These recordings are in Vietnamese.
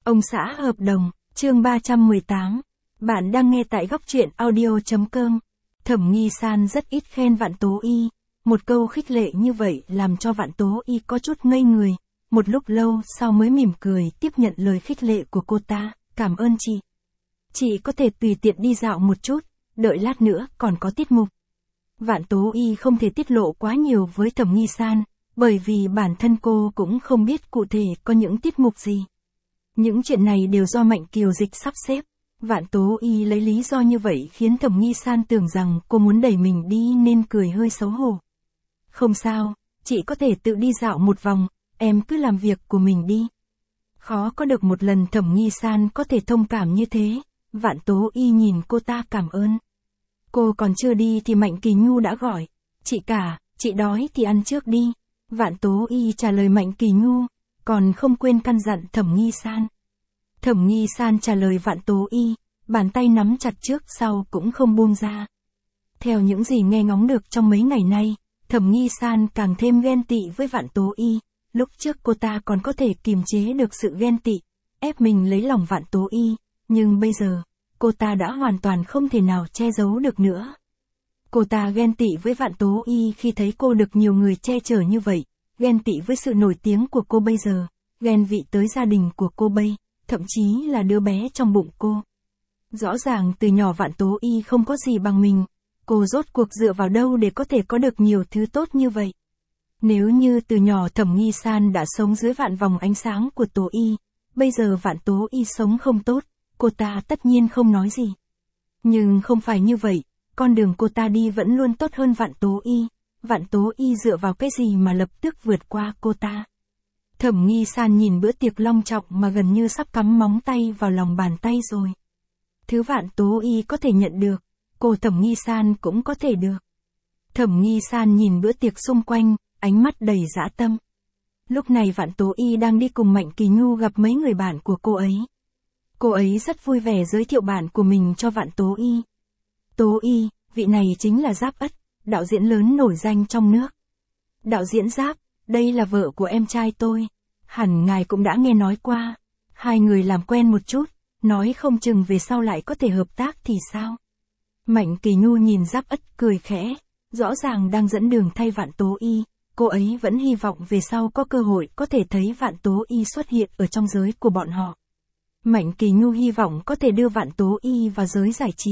Ông xã hợp đồng, chương 318. Bạn đang nghe tại góc truyện audio.com. Thẩm Nghi San rất ít khen Vạn Tố Y. Một câu khích lệ như vậy làm cho Vạn Tố Y có chút ngây người. Một lúc lâu sau mới mỉm cười tiếp nhận lời khích lệ của cô ta. Cảm ơn chị. Chị có thể tùy tiện đi dạo một chút, đợi lát nữa còn có tiết mục. Vạn Tố Y không thể tiết lộ quá nhiều với Thẩm Nghi San, bởi vì bản thân cô cũng không biết cụ thể có những tiết mục gì. Những chuyện này đều do Mạnh Kiều Dịch sắp xếp. Vạn Tố Y lấy lý do như vậy khiến Thẩm Nghi San tưởng rằng cô muốn đẩy mình đi nên cười hơi xấu hổ. Không sao, chị có thể tự đi dạo một vòng, em cứ làm việc của mình đi. Khó có được một lần Thẩm Nghi San có thể thông cảm như thế. Vạn Tố Y nhìn cô ta cảm ơn. Cô còn chưa đi thì Mạnh Kỳ Nhu đã gọi. Chị cả, chị đói thì ăn trước đi. Vạn Tố Y trả lời Mạnh Kỳ Nhu, còn không quên căn dặn Thẩm Nghi San. Thẩm Nghi San trả lời Vạn Tố Y, bàn tay nắm chặt trước sau cũng không buông ra. Theo những gì nghe ngóng được trong mấy ngày nay, Thẩm Nghi San càng thêm ghen tị với Vạn Tố Y. Lúc trước cô ta còn có thể kiềm chế được sự ghen tị, ép mình lấy lòng Vạn Tố Y, nhưng bây giờ, cô ta đã hoàn toàn không thể nào che giấu được nữa. Cô ta ghen tị với Vạn Tố Y khi thấy cô được nhiều người che chở như vậy, ghen tị với sự nổi tiếng của cô bây giờ, ghen vị tới gia đình của cô bây, thậm chí là đứa bé trong bụng cô. Rõ ràng từ nhỏ Vạn Tố Y không có gì bằng mình, cô rốt cuộc dựa vào đâu để có thể có được nhiều thứ tốt như vậy. Nếu như từ nhỏ Thẩm Nghi San đã sống dưới vạn vòng ánh sáng của Tố Y, bây giờ Vạn Tố Y sống không tốt, cô ta tất nhiên không nói gì. Nhưng không phải như vậy, con đường cô ta đi vẫn luôn tốt hơn Vạn Tố Y. Vạn Tố Y dựa vào cái gì mà lập tức vượt qua cô ta? Thẩm Nghi San nhìn bữa tiệc long trọng mà gần như sắp cắm móng tay vào lòng bàn tay rồi. Thứ Vạn Tố Y có thể nhận được, cô Thẩm Nghi San cũng có thể được. Thẩm Nghi San nhìn bữa tiệc xung quanh, ánh mắt đầy dã tâm. Lúc này Vạn Tố Y đang đi cùng Mạnh Kỳ Nhu gặp mấy người bạn của cô ấy. Cô ấy rất vui vẻ giới thiệu bạn của mình cho Vạn Tố Y. Tố Y, vị này chính là Giáp Ất, đạo diễn lớn nổi danh trong nước. Đạo diễn Giáp, đây là vợ của em trai tôi. Hẳn ngài cũng đã nghe nói qua. Hai người làm quen một chút, nói không chừng về sau lại có thể hợp tác thì sao? Mạnh Kỳ Nhu nhìn Giáp Ất cười khẽ, rõ ràng đang dẫn đường thay Vạn Tố Y. Cô ấy vẫn hy vọng về sau có cơ hội có thể thấy Vạn Tố Y xuất hiện ở trong giới của bọn họ. Mạnh Kỳ Nhu hy vọng có thể đưa Vạn Tố Y vào giới giải trí.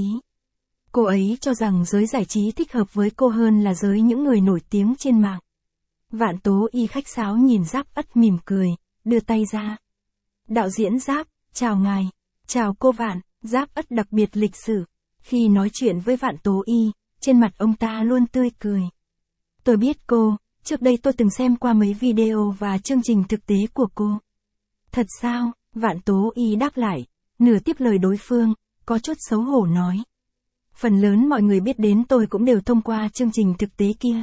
Cô ấy cho rằng giới giải trí thích hợp với cô hơn là giới những người nổi tiếng trên mạng. Vạn Tố Y khách sáo nhìn Giáp Ất mỉm cười, đưa tay ra. Đạo diễn Giáp, chào ngài. Chào cô Vạn. Giáp Ất đặc biệt lịch sự. Khi nói chuyện với Vạn Tố Y, trên mặt ông ta luôn tươi cười. Tôi biết cô, trước đây tôi từng xem qua mấy video và chương trình thực tế của cô. Thật sao? Vạn Tố Y đáp lại, nửa tiếp lời đối phương, có chút xấu hổ nói. Phần lớn mọi người biết đến tôi cũng đều thông qua chương trình thực tế kia.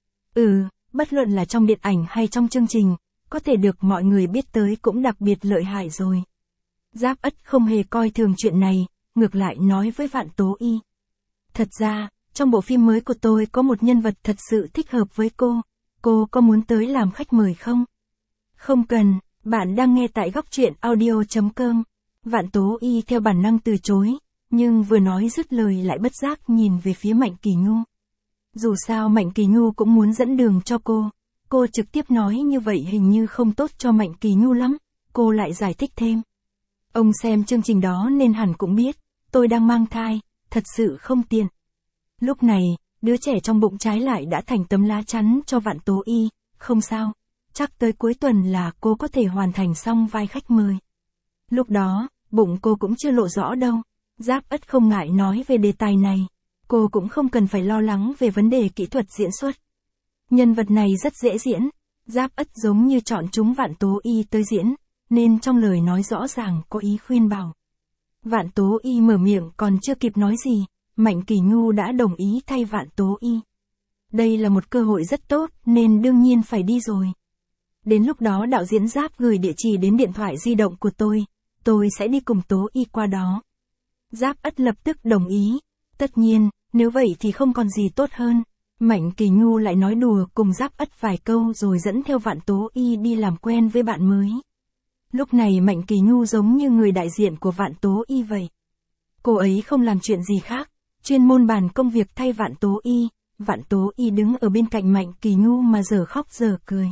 Bất luận là trong điện ảnh hay trong chương trình, có thể được mọi người biết tới cũng đặc biệt lợi hại rồi. Giáp Ất không hề coi thường chuyện này, ngược lại nói với Vạn Tố Y. Thật ra, trong bộ phim mới của tôi có một nhân vật thật sự thích hợp với cô có muốn tới làm khách mời không? Không cần, bạn đang nghe tại góc truyện audio.com. Vạn Tố Y theo bản năng từ chối, nhưng vừa nói dứt lời lại bất giác nhìn về phía Mạnh Kỳ Nhu. Dù sao Mạnh Kỳ Nhu cũng muốn dẫn đường cho cô trực tiếp nói như vậy hình như không tốt cho Mạnh Kỳ Nhu lắm, cô lại giải thích thêm. Ông xem chương trình đó nên hẳn cũng biết, tôi đang mang thai, thật sự không tiện. Lúc này, đứa trẻ trong bụng trái lại đã thành tấm lá chắn cho Vạn Tố Y, không sao, chắc tới cuối tuần là cô có thể hoàn thành xong vai khách mời. Lúc đó, bụng cô cũng chưa lộ rõ đâu. Giáp Ất không ngại nói về đề tài này. Cô cũng không cần phải lo lắng về vấn đề kỹ thuật diễn xuất. Nhân vật này rất dễ diễn. Giáp Ất giống như chọn chúng Vạn Tố Y tới diễn, nên trong lời nói rõ ràng có ý khuyên bảo. Vạn Tố Y mở miệng còn chưa kịp nói gì, Mạnh Kỳ Nhu đã đồng ý thay Vạn Tố Y. Đây là một cơ hội rất tốt nên đương nhiên phải đi rồi. Đến lúc đó đạo diễn Giáp gửi địa chỉ đến điện thoại di động của tôi sẽ đi cùng Tố Y qua đó. Giáp Ất lập tức đồng ý. Tất nhiên, nếu vậy thì không còn gì tốt hơn. Mạnh Kỳ Nhu lại nói đùa cùng Giáp Ất vài câu rồi dẫn theo Vạn Tố Y đi làm quen với bạn mới. Lúc này Mạnh Kỳ Nhu giống như người đại diện của Vạn Tố Y vậy. Cô ấy không làm chuyện gì khác, chuyên môn bàn công việc thay Vạn Tố Y. Vạn Tố Y đứng ở bên cạnh Mạnh Kỳ Nhu mà giờ khóc giờ cười.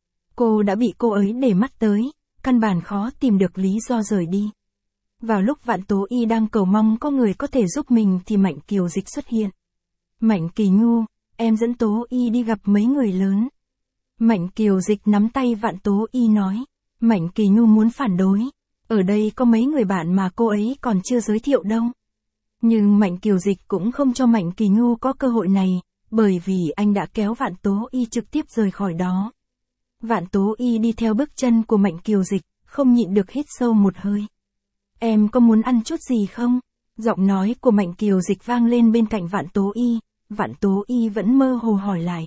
Cô đã bị cô ấy để mắt tới, căn bản khó tìm được lý do rời đi. Vào lúc Vạn Tố Y đang cầu mong có người có thể giúp mình thì Mạnh Kiều Dịch xuất hiện. Mạnh Kỳ Nhu, em dẫn Tố Y đi gặp mấy người lớn. Mạnh Kiều Dịch nắm tay Vạn Tố Y nói. Mạnh Kỳ Nhu muốn phản đối. Ở đây có mấy người bạn mà cô ấy còn chưa giới thiệu đâu. Nhưng Mạnh Kiều Dịch cũng không cho Mạnh Kỳ Nhu có cơ hội này, bởi vì anh đã kéo Vạn Tố Y trực tiếp rời khỏi đó. Vạn Tố Y đi theo bước chân của Mạnh Kiều Dịch, không nhịn được hít sâu một hơi. Em có muốn ăn chút gì không? Giọng nói của Mạnh Kiều Dịch vang lên bên cạnh Vạn Tố Y. Vạn Tố Y vẫn mơ hồ hỏi lại.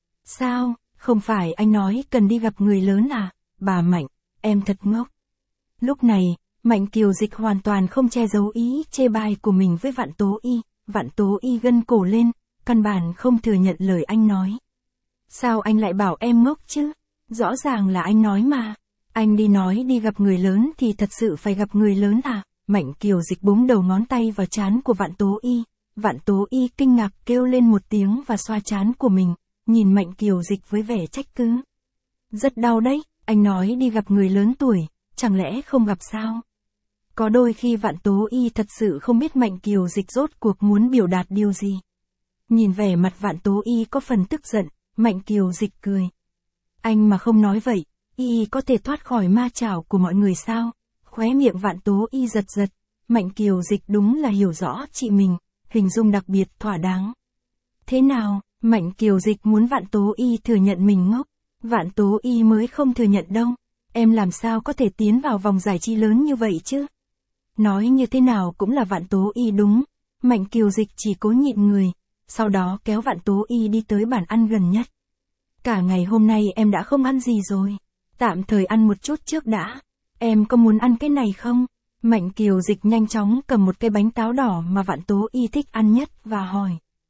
Sao, không phải anh nói cần đi gặp người lớn à? Bà Mạnh, em thật ngốc. Lúc này, Mạnh Kiều Dịch hoàn toàn không che giấu ý chê bai của mình với Vạn Tố Y. Vạn Tố Y gân cổ lên, căn bản không thừa nhận lời anh nói. Sao anh lại bảo em ngốc chứ? Rõ ràng là anh nói mà. Anh đi nói đi gặp người lớn thì thật sự phải gặp người lớn à? Mạnh Kiều Dịch búng đầu ngón tay vào trán của Vạn Tố Y. Vạn Tố Y kinh ngạc kêu lên một tiếng và xoa trán của mình, nhìn Mạnh Kiều Dịch với vẻ trách cứ. Rất đau đấy, anh nói đi gặp người lớn tuổi, chẳng lẽ không gặp sao? Có đôi khi Vạn Tố Y thật sự không biết Mạnh Kiều Dịch rốt cuộc muốn biểu đạt điều gì. Nhìn vẻ mặt Vạn Tố Y có phần tức giận, Mạnh Kiều Dịch cười. Anh mà không nói vậy, Y có thể thoát khỏi ma chảo của mọi người sao? Khóe miệng Vạn Tố Y giật giật, Mạnh Kiều Dịch đúng là hiểu rõ chị mình, hình dung đặc biệt thỏa đáng. Thế nào, Mạnh Kiều Dịch muốn Vạn Tố Y thừa nhận mình ngốc, Vạn Tố Y mới không thừa nhận đâu. Em làm sao có thể tiến vào vòng giải trí lớn như vậy chứ? Nói như thế nào cũng là Vạn Tố Y đúng. Mạnh Kiều Dịch chỉ cố nhịn người, sau đó kéo Vạn Tố Y đi tới bàn ăn gần nhất. Cả ngày hôm nay em đã không ăn gì rồi. Tạm thời ăn một chút trước đã. Em có muốn ăn cái này không? Mạnh Kiều Dịch nhanh chóng cầm một cái bánh táo đỏ mà Vạn Tố Y thích ăn nhất và hỏi.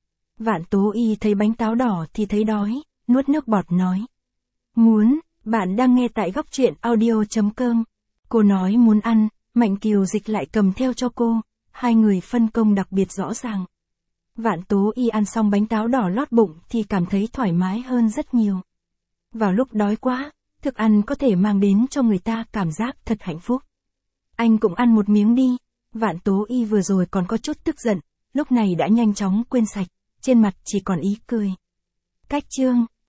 Vạn Tố Y thấy bánh táo đỏ thì thấy đói, nuốt nước bọt nói. Muốn, bạn đang nghe tại góc truyện audio.com. Cô nói muốn ăn, Mạnh Kiều Dịch lại cầm theo cho cô, hai người phân công đặc biệt rõ ràng. Vạn Tố Y ăn xong bánh táo đỏ lót bụng thì cảm thấy thoải mái hơn rất nhiều. Vào lúc đói quá, thức ăn có thể mang đến cho người ta cảm giác thật hạnh phúc. Anh cũng ăn một miếng đi. Vạn Tố Y vừa rồi còn có chút tức giận, lúc này đã nhanh chóng quên sạch, trên mặt chỉ còn ý cười. Cách chương